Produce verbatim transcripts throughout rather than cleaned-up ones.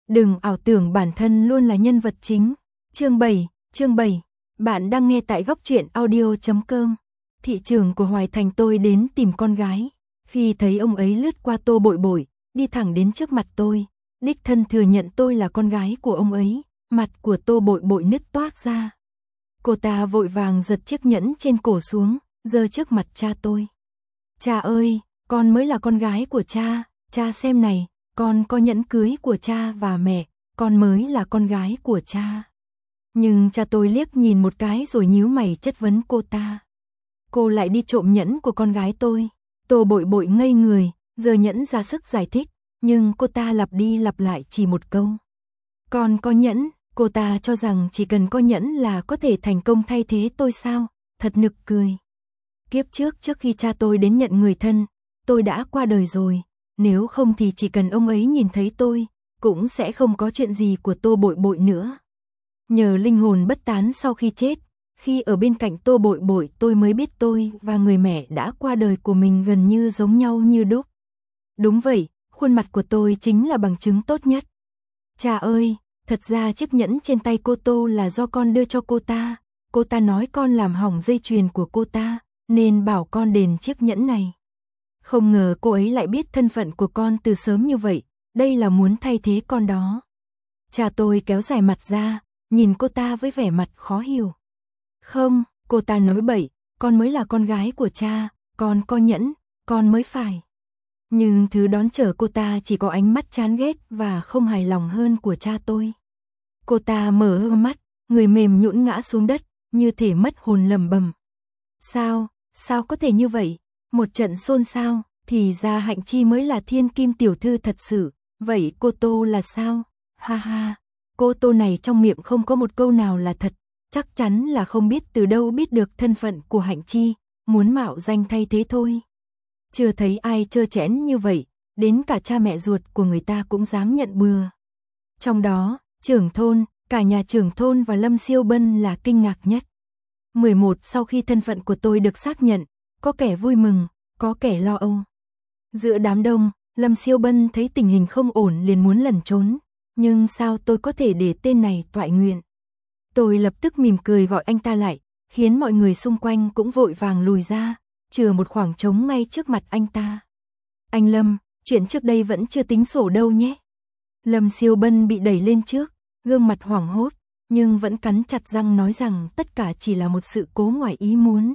Đừng ảo tưởng bản thân luôn là nhân vật chính. Chương bảy, chương bảy. Bạn đang nghe tại góc truyện audio chấm com. Thị trưởng của Hoài Thành tôi đến tìm con gái. Khi thấy ông ấy lướt qua Tô Bội Bội, đi thẳng đến trước mặt tôi, đích thân thừa nhận tôi là con gái của ông ấy, mặt của Tô Bội Bội nứt toác ra. Cô ta vội vàng giật chiếc nhẫn trên cổ xuống, giơ trước mặt cha tôi. Cha ơi, con mới là con gái của cha, cha xem này, con có nhẫn cưới của cha và mẹ, con mới là con gái của cha. Nhưng cha tôi liếc nhìn một cái rồi nhíu mày chất vấn cô ta. Cô lại đi trộm nhẫn của con gái tôi. Tô Bội Bội ngây người, giơ nhẫn ra sức giải thích, nhưng cô ta lặp đi lặp lại chỉ một câu. Con có nhẫn, cô ta cho rằng chỉ cần có nhẫn là có thể thành công thay thế tôi sao, thật nực cười. Kiếp trước trước khi cha tôi đến nhận người thân, tôi đã qua đời rồi, nếu không thì chỉ cần ông ấy nhìn thấy tôi, cũng sẽ không có chuyện gì của Tô Bội Bội nữa. Nhờ linh hồn bất tán sau khi chết, khi ở bên cạnh Tô Bội Bội tôi mới biết tôi và người mẹ đã qua đời của mình gần như giống nhau như đúc. Đúng vậy, khuôn mặt của tôi chính là bằng chứng tốt nhất. Cha ơi, thật ra chiếc nhẫn trên tay cô Tô là do con đưa cho cô ta, cô ta nói con làm hỏng dây chuyền của cô ta, nên bảo con đền chiếc nhẫn này. Không ngờ cô ấy lại biết thân phận của con từ sớm như vậy, đây là muốn thay thế con đó. Cha tôi kéo dài mặt ra, nhìn cô ta với vẻ mặt khó hiểu. Không, cô ta nói bậy, con mới là con gái của cha, con có nhẫn, con mới phải. Nhưng thứ đón chờ cô ta chỉ có ánh mắt chán ghét và không hài lòng hơn của cha tôi. Cô ta mở mắt, người mềm nhũn ngã xuống đất, như thể mất hồn lẩm bẩm. Sao, sao có thể như vậy? Một trận xôn xao, thì ra Hạnh Chi mới là thiên kim tiểu thư thật sự, vậy cô Tô là sao? Ha ha, cô Tô này trong miệng không có một câu nào là thật, chắc chắn là không biết từ đâu biết được thân phận của Hạnh Chi, muốn mạo danh thay thế thôi. Chưa thấy ai trơ trẽn như vậy, đến cả cha mẹ ruột của người ta cũng dám nhận bừa. Trong đó, trưởng thôn, cả nhà trưởng thôn và Lâm Siêu Bân là kinh ngạc nhất. mười một Sau khi thân phận của tôi được xác nhận, có kẻ vui mừng, có kẻ lo âu. Giữa đám đông, Lâm Siêu Bân thấy tình hình không ổn liền muốn lẩn trốn, nhưng sao tôi có thể để tên này toại nguyện. Tôi lập tức mỉm cười gọi anh ta lại, khiến mọi người xung quanh cũng vội vàng lùi ra, chừa một khoảng trống ngay trước mặt anh ta. Anh Lâm, chuyện trước đây vẫn chưa tính sổ đâu nhé. Lâm Siêu Bân bị đẩy lên trước, gương mặt hoảng hốt, nhưng vẫn cắn chặt răng nói rằng tất cả chỉ là một sự cố ngoài ý muốn.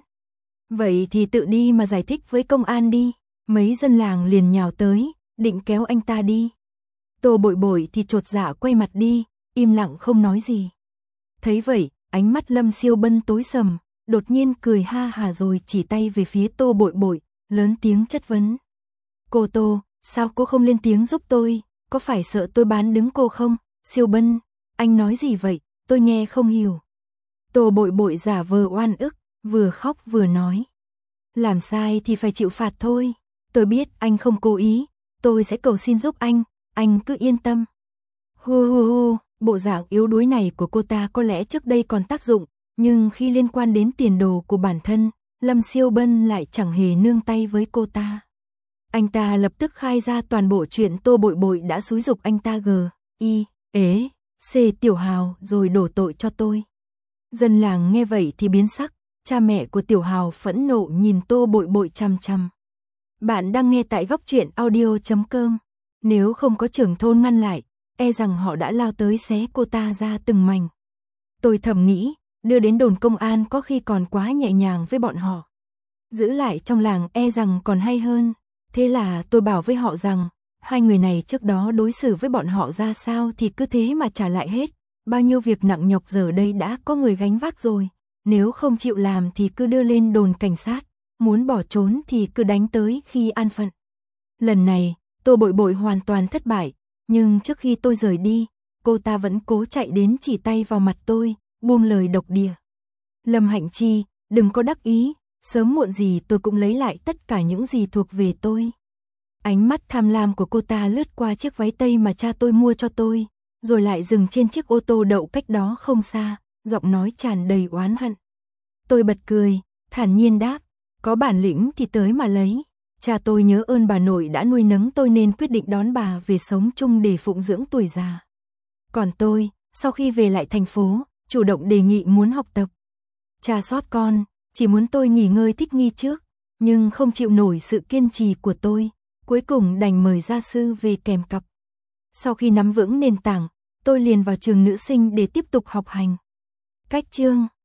Vậy thì tự đi mà giải thích với công an đi. Mấy dân làng liền nhào tới, định kéo anh ta đi. Tô Bội Bội thì chột dạ quay mặt đi, im lặng không nói gì. Thấy vậy, ánh mắt Lâm Siêu Bân tối sầm, đột nhiên cười ha hà rồi chỉ tay về phía Tô Bội Bội, lớn tiếng chất vấn. Cô Tô, sao cô không lên tiếng giúp tôi, có phải sợ tôi bán đứng cô không? Siêu Bân, anh nói gì vậy, tôi nghe không hiểu. Tô Bội Bội giả vờ oan ức, vừa khóc vừa nói. Làm sai thì phải chịu phạt thôi, tôi biết anh không cố ý, tôi sẽ cầu xin giúp anh, anh cứ yên tâm. Hu hu hu, bộ dạng yếu đuối này của cô ta có lẽ trước đây còn tác dụng, nhưng khi liên quan đến tiền đồ của bản thân, Lâm Siêu Bân lại chẳng hề nương tay với cô ta. Anh ta lập tức khai ra toàn bộ chuyện Tô Bội Bội đã xúi giục anh ta g, i, ế, c Tiểu Hào rồi đổ tội cho tôi. Dân làng nghe vậy thì biến sắc, cha mẹ của Tiểu Hào phẫn nộ nhìn Tô Bội Bội chằm chằm. Bạn đang nghe tại góc truyện audio chấm com. Nếu không có trưởng thôn ngăn lại, e rằng họ đã lao tới xé cô ta ra từng mảnh. Tôi thầm nghĩ, đưa đến đồn công an có khi còn quá nhẹ nhàng với bọn họ. Giữ lại trong làng e rằng còn hay hơn. Thế là tôi bảo với họ rằng, hai người này trước đó đối xử với bọn họ ra sao thì cứ thế mà trả lại hết. Bao nhiêu việc nặng nhọc giờ đây đã có người gánh vác rồi. Nếu không chịu làm thì cứ đưa lên đồn cảnh sát. Muốn bỏ trốn thì cứ đánh tới khi an phận. Lần này, Tô Bội Bội hoàn toàn thất bại. Nhưng trước khi tôi rời đi, cô ta vẫn cố chạy đến chỉ tay vào mặt tôi, buông lời độc địa. Lâm Hạnh Chi, đừng có đắc ý, sớm muộn gì tôi cũng lấy lại tất cả những gì thuộc về tôi. Ánh mắt tham lam của cô ta lướt qua chiếc váy tây mà cha tôi mua cho tôi, rồi lại dừng trên chiếc ô tô đậu cách đó không xa, giọng nói tràn đầy oán hận. Tôi bật cười, thản nhiên đáp, có bản lĩnh thì tới mà lấy. Cha tôi nhớ ơn bà nội đã nuôi nấng tôi nên quyết định đón bà về sống chung để phụng dưỡng tuổi già. Còn tôi, sau khi về lại thành phố, chủ động đề nghị muốn học tập. Cha sót con, chỉ muốn tôi nghỉ ngơi thích nghi trước, nhưng không chịu nổi sự kiên trì của tôi, cuối cùng đành mời gia sư về kèm cặp. Sau khi nắm vững nền tảng, tôi liền vào trường nữ sinh để tiếp tục học hành. Cách chương